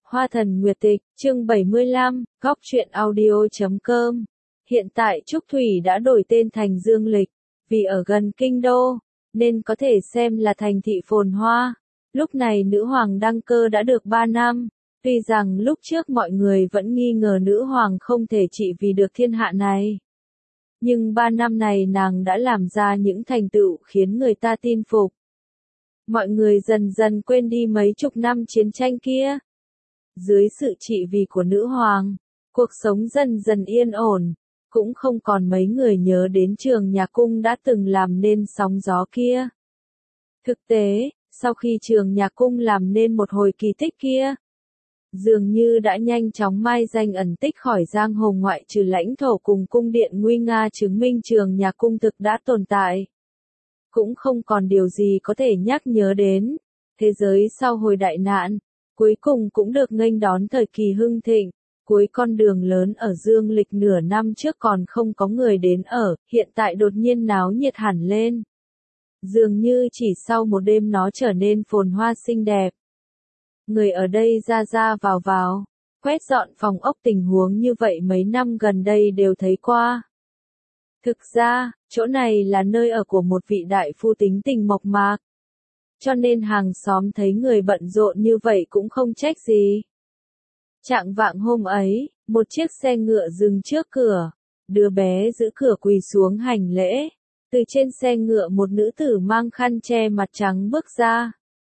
Hoa thần nguyệt tịch, chương 75, góc truyện audio.com. Hiện tại Trúc Thủy đã đổi tên thành Dương Lịch, vì ở gần kinh đô, nên có thể xem là thành thị phồn hoa. Lúc này nữ hoàng đăng cơ đã được 3 năm, tuy rằng lúc trước mọi người vẫn nghi ngờ nữ hoàng không thể trị vì được thiên hạ này. Nhưng 3 năm này nàng đã làm ra những thành tựu khiến người ta tin phục. Mọi người dần dần quên đi mấy chục năm chiến tranh kia. Dưới sự trị vì của nữ hoàng, cuộc sống dần dần yên ổn, cũng không còn mấy người nhớ đến Trường Nhà Cung đã từng làm nên sóng gió kia. Thực tế, sau khi Trường Nhà Cung làm nên một hồi kỳ tích kia, dường như đã nhanh chóng mai danh ẩn tích khỏi giang hồ ngoại trừ lãnh thổ cùng cung điện nguy nga chứng minh Trường Nhà Cung thực đã tồn tại. Cũng không còn điều gì có thể nhắc nhớ đến. Thế giới sau hồi đại nạn, cuối cùng cũng được nghênh đón thời kỳ hưng thịnh. Cuối con đường lớn ở Dương Lịch nửa năm trước còn không có người đến ở, hiện tại đột nhiên náo nhiệt hẳn lên. Dường như chỉ sau một đêm nó trở nên phồn hoa xinh đẹp. Người ở đây ra ra vào, quét dọn phòng ốc, tình huống như vậy mấy năm gần đây đều thấy qua. Thực ra, chỗ này là nơi ở của một vị đại phu tính tình mộc mạc. Cho nên hàng xóm thấy người bận rộn như vậy cũng không trách gì. Chạng vạng hôm ấy, một chiếc xe ngựa dừng trước cửa. Đứa bé giữ cửa quỳ xuống hành lễ. Từ trên xe ngựa một nữ tử mang khăn che mặt trắng bước ra.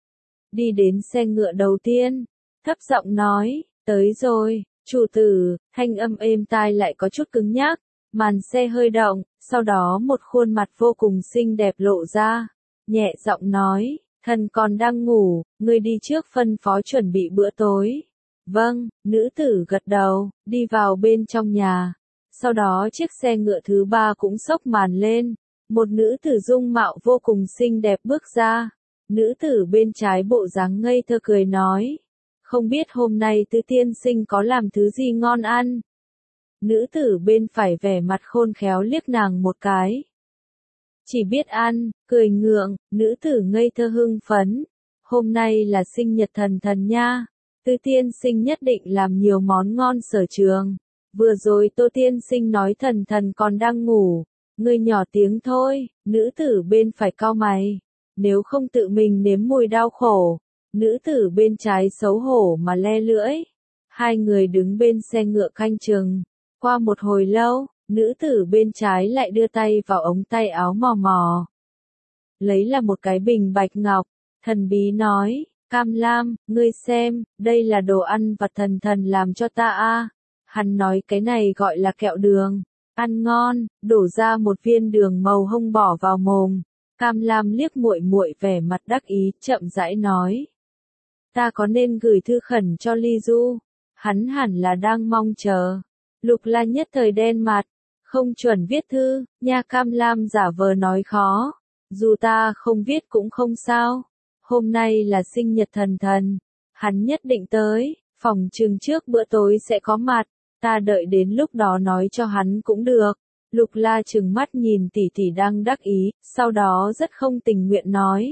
Đi đến xe ngựa đầu tiên, thấp giọng nói, tới rồi, chủ tử. Thanh âm êm tai lại có chút cứng nhắc. Màn xe hơi động, sau đó một khuôn mặt vô cùng xinh đẹp lộ ra. Nhẹ giọng nói, thần còn đang ngủ, ngươi đi trước phân phó chuẩn bị bữa tối. Vâng, nữ tử gật đầu, đi vào bên trong nhà. Sau đó chiếc xe ngựa thứ 3 cũng xốc màn lên. Một nữ tử dung mạo vô cùng xinh đẹp bước ra. Nữ tử bên trái bộ dáng ngây thơ cười nói. Không biết hôm nay Tứ tiên sinh có làm thứ gì ngon ăn. Nữ tử bên phải vẻ mặt khôn khéo liếc nàng một cái. Chỉ biết ăn, cười ngượng, nữ tử ngây thơ hưng phấn. Hôm nay là sinh nhật thần nha. Tứ tiên sinh nhất định làm nhiều món ngon sở trường. Vừa rồi Tô tiên sinh nói thần còn đang ngủ. Ngươi nhỏ tiếng thôi, nữ tử bên phải cau mày. Nếu không tự mình nếm mùi đau khổ. Nữ tử bên trái xấu hổ mà le lưỡi. Hai người đứng bên xe ngựa canh chừng. Qua một hồi lâu, nữ tử bên trái lại đưa tay vào ống tay áo mò mò. Lấy là một cái bình bạch ngọc, thần bí nói, Cam Lam, ngươi xem, đây là đồ ăn vặt thần làm cho ta a. Hắn nói cái này gọi là kẹo đường, ăn ngon, đổ ra một viên đường màu hồng bỏ vào mồm. Cam Lam liếc muội muội vẻ mặt đắc ý, chậm rãi nói. Ta có nên gửi thư khẩn cho Ly Du? Hắn hẳn là đang mong chờ. Lục La nhất thời đen mặt, không chuẩn viết thư, nha. Cam Lam giả vờ nói khó, dù ta không viết cũng không sao, hôm nay là sinh nhật thần, hắn nhất định tới, phòng chừng trước bữa tối sẽ có mặt, ta đợi đến lúc đó nói cho hắn cũng được. Lục La trừng mắt nhìn tỷ tỷ đang đắc ý, sau đó rất không tình nguyện nói.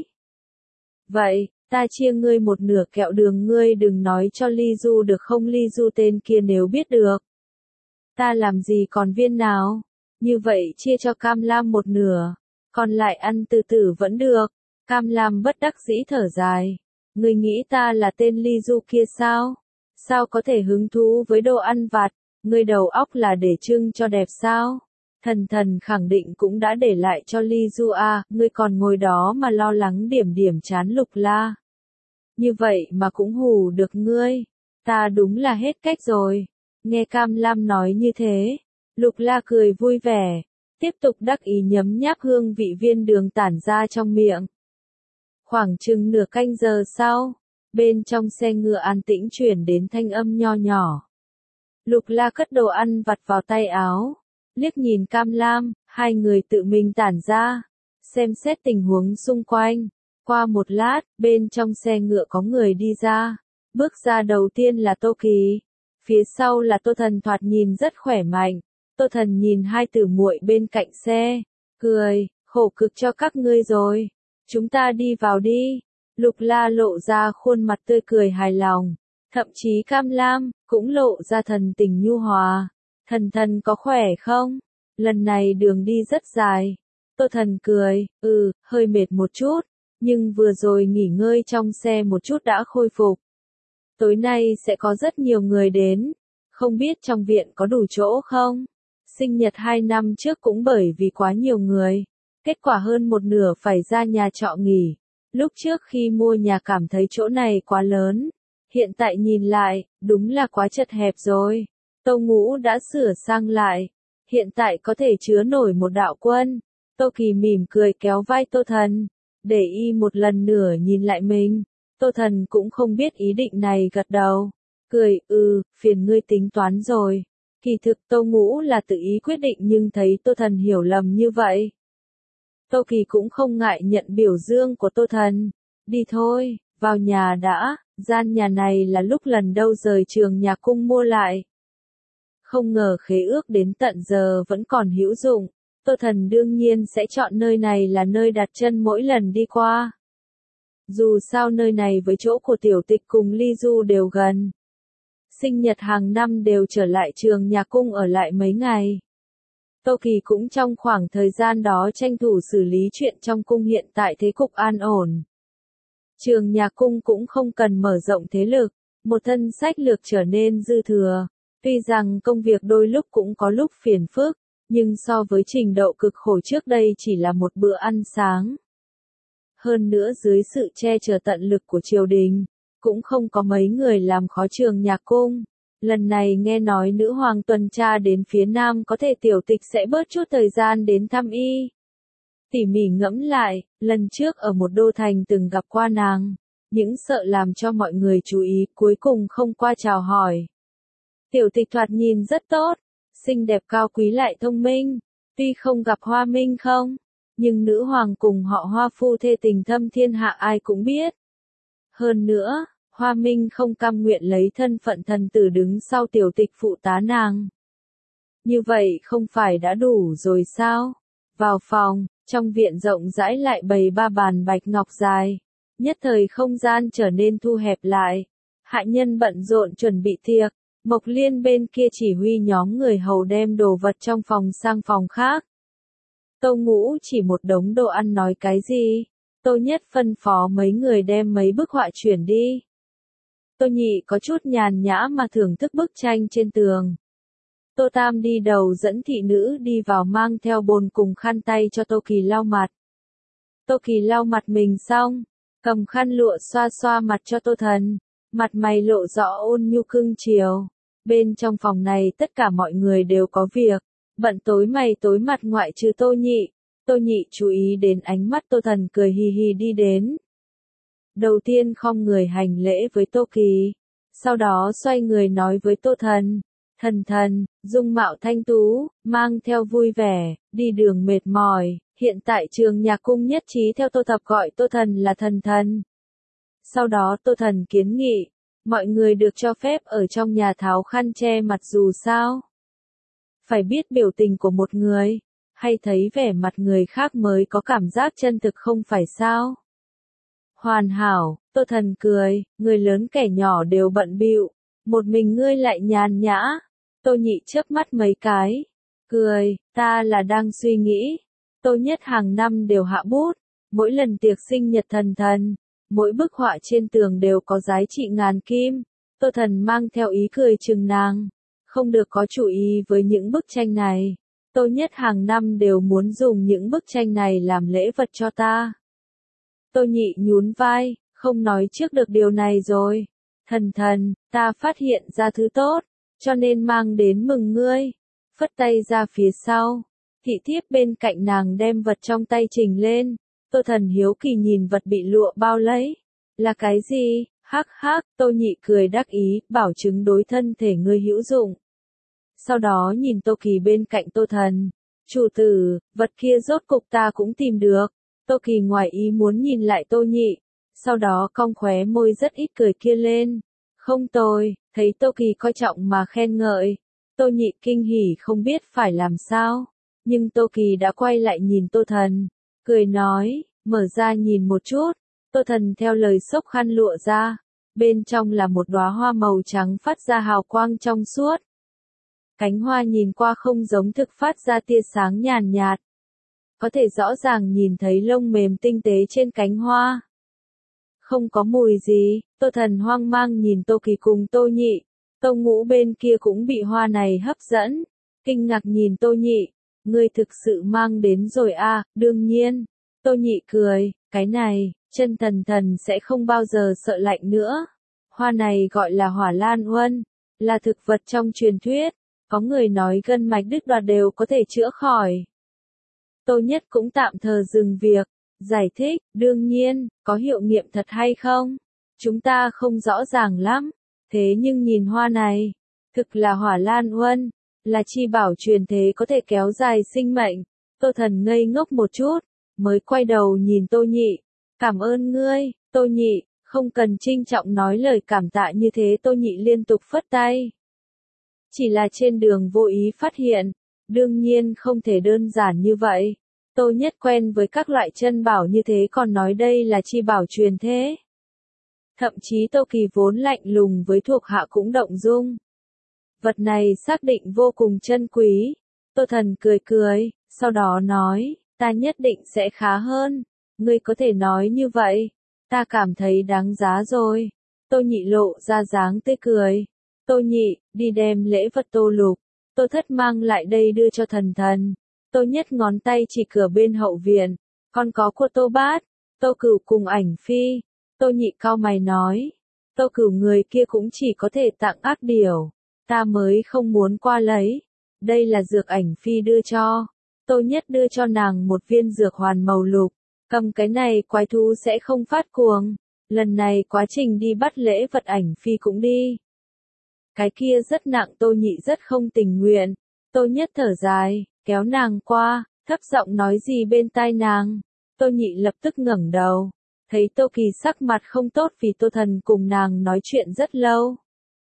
Vậy, ta chia ngươi một nửa kẹo đường, ngươi đừng nói cho Ly Du được không? Ly Du tên kia nếu biết được. Ta làm gì còn viên nào, như vậy chia cho Cam Lam một nửa, còn lại ăn từ từ vẫn được. Cam Lam bất đắc dĩ thở dài, ngươi nghĩ ta là tên Ly Du kia sao? Sao có thể hứng thú với đồ ăn vặt, ngươi đầu óc là để trưng cho đẹp sao? Thần khẳng định cũng đã để lại cho Ly Du à, ngươi còn ngồi đó mà lo lắng điểm chán Lục La. Như vậy mà cũng hù được ngươi, ta đúng là hết cách rồi. Nghe Cam Lam nói như thế, Lục La cười vui vẻ, tiếp tục đắc ý nhấm nháp hương vị viên đường tản ra trong miệng. Khoảng chừng nửa canh giờ sau, bên trong xe ngựa an tĩnh chuyển đến thanh âm nho nhỏ. Lục La cất đồ ăn vặt vào tay áo, liếc nhìn Cam Lam, hai người tự mình tản ra, xem xét tình huống xung quanh. Qua một lát, bên trong xe ngựa có người đi ra, bước ra đầu tiên là Tô Kỳ. Phía sau là Tô Thần thoạt nhìn rất khỏe mạnh. Tô Thần nhìn hai tử muội bên cạnh xe, cười, khổ cực cho các ngươi rồi. Chúng ta đi vào đi. Lục La lộ ra khuôn mặt tươi cười hài lòng. thậm chí cam lam, cũng lộ ra thần tình nhu hòa. Thần thần có khỏe không? Lần này đường đi rất dài. Tô Thần cười, hơi mệt một chút, nhưng vừa rồi nghỉ ngơi trong xe một chút đã khôi phục. Tối nay sẽ có rất nhiều người đến, không biết trong viện có đủ chỗ không? Sinh nhật 2 năm trước cũng bởi vì quá nhiều người, kết quả hơn một nửa phải ra nhà trọ nghỉ. Lúc trước khi mua nhà cảm thấy chỗ này quá lớn, hiện tại nhìn lại, đúng là quá chật hẹp rồi. Tô Ngũ đã sửa sang lại, hiện tại có thể chứa nổi một đạo quân. Tô Kỳ mỉm cười kéo vai Tô Thần, để y một lần nữa nhìn lại mình. Tô Thần cũng không biết ý định này, gật đầu, cười, phiền ngươi tính toán rồi. Kỳ thực Tô Ngũ là tự ý quyết định nhưng thấy Tô Thần hiểu lầm như vậy. Tô Kỳ cũng không ngại nhận biểu dương của Tô Thần. Đi thôi, vào nhà đã, gian nhà này là lúc lần đầu rời trường nhà cung mua lại. Không ngờ khế ước đến tận giờ vẫn còn hữu dụng. Tô Thần đương nhiên sẽ chọn nơi này là nơi đặt chân mỗi lần đi qua. Dù sao nơi này với chỗ của Tiểu Tịch cùng Ly Du đều gần. Sinh nhật hàng năm đều trở lại trường nhà cung ở lại mấy ngày. Tô Kỳ cũng trong khoảng thời gian đó tranh thủ xử lý chuyện trong cung, hiện tại thế cục an ổn. Trường nhà cung cũng không cần mở rộng thế lực, một thân sách lược trở nên dư thừa. Tuy rằng công việc đôi lúc cũng có lúc phiền phức, nhưng so với trình độ cực khổ trước đây chỉ là một bữa ăn sáng. Hơn nữa dưới sự che chở tận lực của triều đình, cũng không có mấy người làm khó trường nhà cung. Lần này nghe nói nữ hoàng tuần tra đến phía nam, có thể Tiểu Tịch sẽ bớt chút thời gian đến thăm y. Tỉ mỉ ngẫm lại, lần trước ở một đô thành từng gặp qua nàng, những sợ làm cho mọi người chú ý cuối cùng không qua chào hỏi. Tiểu Tịch thoạt nhìn rất tốt, xinh đẹp cao quý lại thông minh, tuy không gặp Hoa Minh không, nhưng nữ hoàng cùng họ Hoa phu thê tình thâm thiên hạ ai cũng biết. Hơn nữa, Hoa Minh không cam nguyện lấy thân phận thần tử đứng sau Tiểu Tịch phụ tá nàng. Như vậy không phải đã đủ rồi sao? Vào phòng, trong viện rộng rãi lại bày 3 bàn bạch ngọc dài. Nhất thời không gian trở nên thu hẹp lại. Hạ nhân bận rộn chuẩn bị tiệc. Mộc Liên bên kia chỉ huy nhóm người hầu đem đồ vật trong phòng sang phòng khác. Tô Ngũ chỉ một đống đồ ăn nói cái gì? Tô Nhất phân phó mấy người đem mấy bức họa chuyển đi. Tô Nhị có chút nhàn nhã mà thưởng thức bức tranh trên tường. Tô Tam đi đầu dẫn thị nữ đi vào mang theo bồn cùng khăn tay cho Tô Kỳ lau mặt. Tô Kỳ lau mặt mình xong, cầm khăn lụa xoa xoa mặt cho Tô Thần, mặt mày lộ rõ ôn nhu cưng chiều. Bên trong phòng này tất cả mọi người đều có việc, bận tối mày tối mặt ngoại trừ Tô Nhị. Tô Nhị chú ý đến ánh mắt Tô Thần cười hì hì đi đến. Đầu tiên khom người hành lễ với Tô Kỳ, sau đó xoay người nói với Tô Thần, Thần thần, dung mạo thanh tú, mang theo vui vẻ, đi đường mệt mỏi, hiện tại trường nhà cung nhất trí theo Tô Thập gọi Tô Thần là thần thần. Sau đó Tô Thần kiến nghị, mọi người được cho phép ở trong nhà tháo khăn che mặt dù sao. Phải biết biểu tình của một người, hay thấy vẻ mặt người khác mới có cảm giác chân thực không phải sao? Hoàn hảo, Tô Thần cười, người lớn kẻ nhỏ đều bận bịu, một mình ngươi lại nhàn nhã. Tô Nhị chớp mắt mấy cái, cười, ta là đang suy nghĩ. Tô Nhất hàng năm đều hạ bút, mỗi lần tiệc sinh nhật thần thần, mỗi bức họa trên tường đều có giá trị ngàn kim. Tô Thần mang theo ý cười chừng nàng, không được có chủ ý với những bức tranh này. Tô Nhất hàng năm đều muốn dùng những bức tranh này làm lễ vật cho ta. Tô Nhị nhún vai, không nói trước được điều này rồi. Thần thần, ta phát hiện ra thứ tốt, cho nên mang đến mừng ngươi. Phất tay ra phía sau, thị thiếp bên cạnh nàng đem vật trong tay trình lên. Tô Thần hiếu kỳ nhìn vật bị lụa bao lấy. Là cái gì? Hắc hắc, Tô Nhị cười đắc ý, bảo chứng đối thân thể ngươi hữu dụng. Sau đó nhìn Tô Kỳ bên cạnh Tô Thần. Chủ tử, vật kia rốt cục ta cũng tìm được. Tô Kỳ ngoài ý muốn nhìn lại Tô Nhị. Sau đó cong khóe môi rất ít cười kia lên. Không tồi, thấy Tô Kỳ coi trọng mà khen ngợi. Tô Nhị kinh hỉ không biết phải làm sao. Nhưng Tô Kỳ đã quay lại nhìn Tô Thần. Cười nói, mở ra nhìn một chút. Tô Thần theo lời xốc khăn lụa ra. bên trong là một đóa hoa màu trắng phát ra hào quang trong suốt. Cánh hoa nhìn qua không giống thực phát ra tia sáng nhàn nhạt. Có thể rõ ràng nhìn thấy lông mềm tinh tế trên cánh hoa. Không có mùi gì, Tô Thần hoang mang nhìn Tô Kỳ cùng Tô Nhị. Tô Ngũ bên kia cũng bị hoa này hấp dẫn. Kinh ngạc nhìn Tô Nhị. Ngươi thực sự mang đến rồi à, đương nhiên. Tô Nhị cười, cái này, chân thần thần sẽ không bao giờ sợ lạnh nữa. Hoa này gọi là hỏa lan huân, là thực vật trong truyền thuyết. Có người nói gân mạch đứt đoạt đều có thể chữa khỏi. Tô Nhất cũng tạm thời dừng việc, giải thích, đương nhiên, có hiệu nghiệm thật hay không? Chúng ta không rõ ràng lắm, thế nhưng nhìn hoa này, thực là hỏa lan huân, là chi bảo truyền thế có thể kéo dài sinh mệnh. Tô Thần ngây ngốc một chút, mới quay đầu nhìn Tô Nhị, cảm ơn ngươi, Tô Nhị, không cần trinh trọng nói lời cảm tạ như thế. Tô Nhị liên tục phất tay. Chỉ là trên đường vô ý phát hiện, đương nhiên không thể đơn giản như vậy. Tô Nhất quen với các loại chân bảo như thế còn nói đây là chi bảo truyền thế. Thậm chí Tô Kỳ vốn lạnh lùng với thuộc hạ cũng động dung. Vật này xác định vô cùng chân quý. Tô Thần cười cười, sau đó nói, ta nhất định sẽ khá hơn. Ngươi có thể nói như vậy, ta cảm thấy đáng giá rồi. Tô Nhị lộ ra dáng tươi cười. Tô Nhị, đi đem lễ vật Tô Lục, Tô Thất mang lại đây đưa cho thần thần. Tô Nhất ngón tay chỉ cửa bên hậu viện, còn có của Tô Bát, Tô Cửu cùng Ảnh Phi. Tô Nhị cau mày nói, Tô Cửu người kia cũng chỉ có thể tặng ác điểu, ta mới không muốn qua lấy. Đây là dược Ảnh Phi đưa cho. Tô Nhất đưa cho nàng một viên dược hoàn màu lục, cầm cái này quái thú sẽ không phát cuồng. Lần này quá trình đi bắt lễ vật Ảnh Phi cũng đi. Cái kia rất nặng. Tô Nhị rất không tình nguyện. Tô Nhất thở dài, kéo nàng qua, thấp giọng nói gì bên tai nàng. Tô Nhị lập tức ngẩng đầu, thấy Tô Kỳ sắc mặt không tốt vì Tô Thần cùng nàng nói chuyện rất lâu.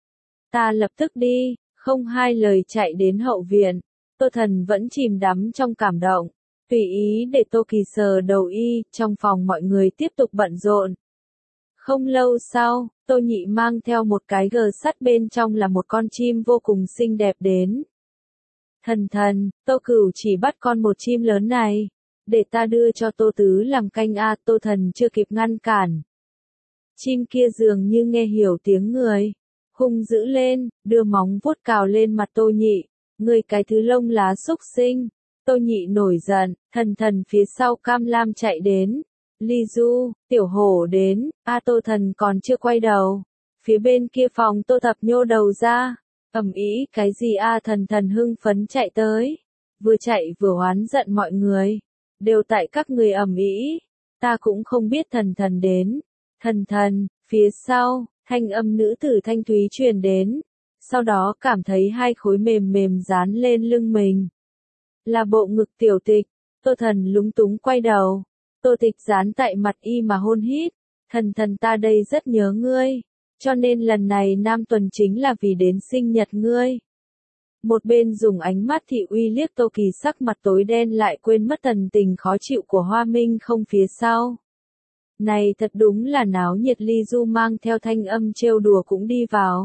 Ta lập tức đi, không hai lời chạy đến hậu viện. Tô Thần vẫn chìm đắm trong cảm động, tùy ý để Tô Kỳ sờ đầu y. Trong phòng mọi người tiếp tục bận rộn. Không lâu sau, Tô Nhị mang theo một cái gờ sắt bên trong là một con chim vô cùng xinh đẹp đến. Thần thần, Tô Cửu chỉ bắt con một chim lớn này, để ta đưa cho Tô Tứ làm canh a. Tô Thần chưa kịp ngăn cản. Chim kia dường như nghe hiểu tiếng người, hung dữ lên, đưa móng vuốt cào lên mặt Tô Nhị. Ngươi cái thứ lông lá xúc sinh. Tô Nhị nổi giận, thần thần phía sau Cam Lam chạy đến. Ly Du, Tiểu Hổ đến, Tô Thần còn chưa quay đầu. Phía bên kia phòng Tô Thập nhô đầu ra, ầm ĩ cái gì thần thần hưng phấn chạy tới. Vừa chạy vừa oán giận mọi người. Đều tại các người ầm ĩ, ta cũng không biết thần thần đến. Thần thần, phía sau, thanh âm nữ tử thanh thúy truyền đến. Sau đó cảm thấy hai khối mềm mềm dán lên lưng mình. Là bộ ngực Tiểu Tịch. Tô Thần lúng túng quay đầu. Tô Tịch dán tại mặt y mà hôn hít. Thần thần ta đây rất nhớ ngươi. Cho nên lần này Nam Tuần chính là vì đến sinh nhật ngươi. Một bên dùng ánh mắt thị uy liếc Tô Kỳ sắc mặt tối đen lại quên mất thần tình khó chịu của Hoa Minh không phía sau. Này thật đúng là náo nhiệt. Ly Du mang theo thanh âm trêu đùa cũng đi vào.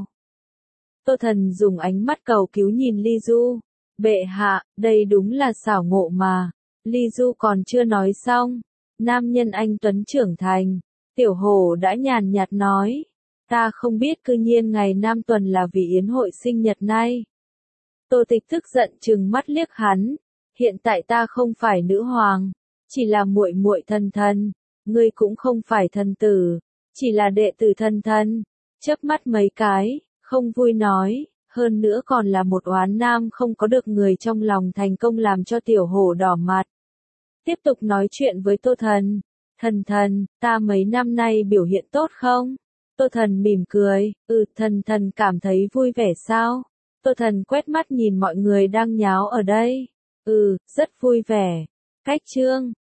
Tô Thần dùng ánh mắt cầu cứu nhìn Ly Du. Bệ hạ, đây đúng là xảo ngộ mà. Ly Du còn chưa nói xong. Nam nhân anh tuấn trưởng thành. Tiểu Hổ đã nhàn nhạt nói. Ta không biết cư nhiên ngày Nam Tuần là vì yến hội sinh nhật nay. Tô Tịch tức giận trừng mắt liếc hắn. Hiện tại ta không phải nữ hoàng. Chỉ là muội muội thần thần. Ngươi cũng không phải thần tử. Chỉ là đệ tử thần thần. Chớp mắt mấy cái, không vui nói. Hơn nữa còn là một oán nam không có được người trong lòng thành công làm cho Tiểu Hổ đỏ mặt. Tiếp tục nói chuyện với Tô Thần. Thần thần, ta mấy năm nay biểu hiện tốt không? Tô Thần mỉm cười, thần thần cảm thấy vui vẻ sao? Tô Thần quét mắt nhìn mọi người đang nháo ở đây. Rất vui vẻ. Cách chương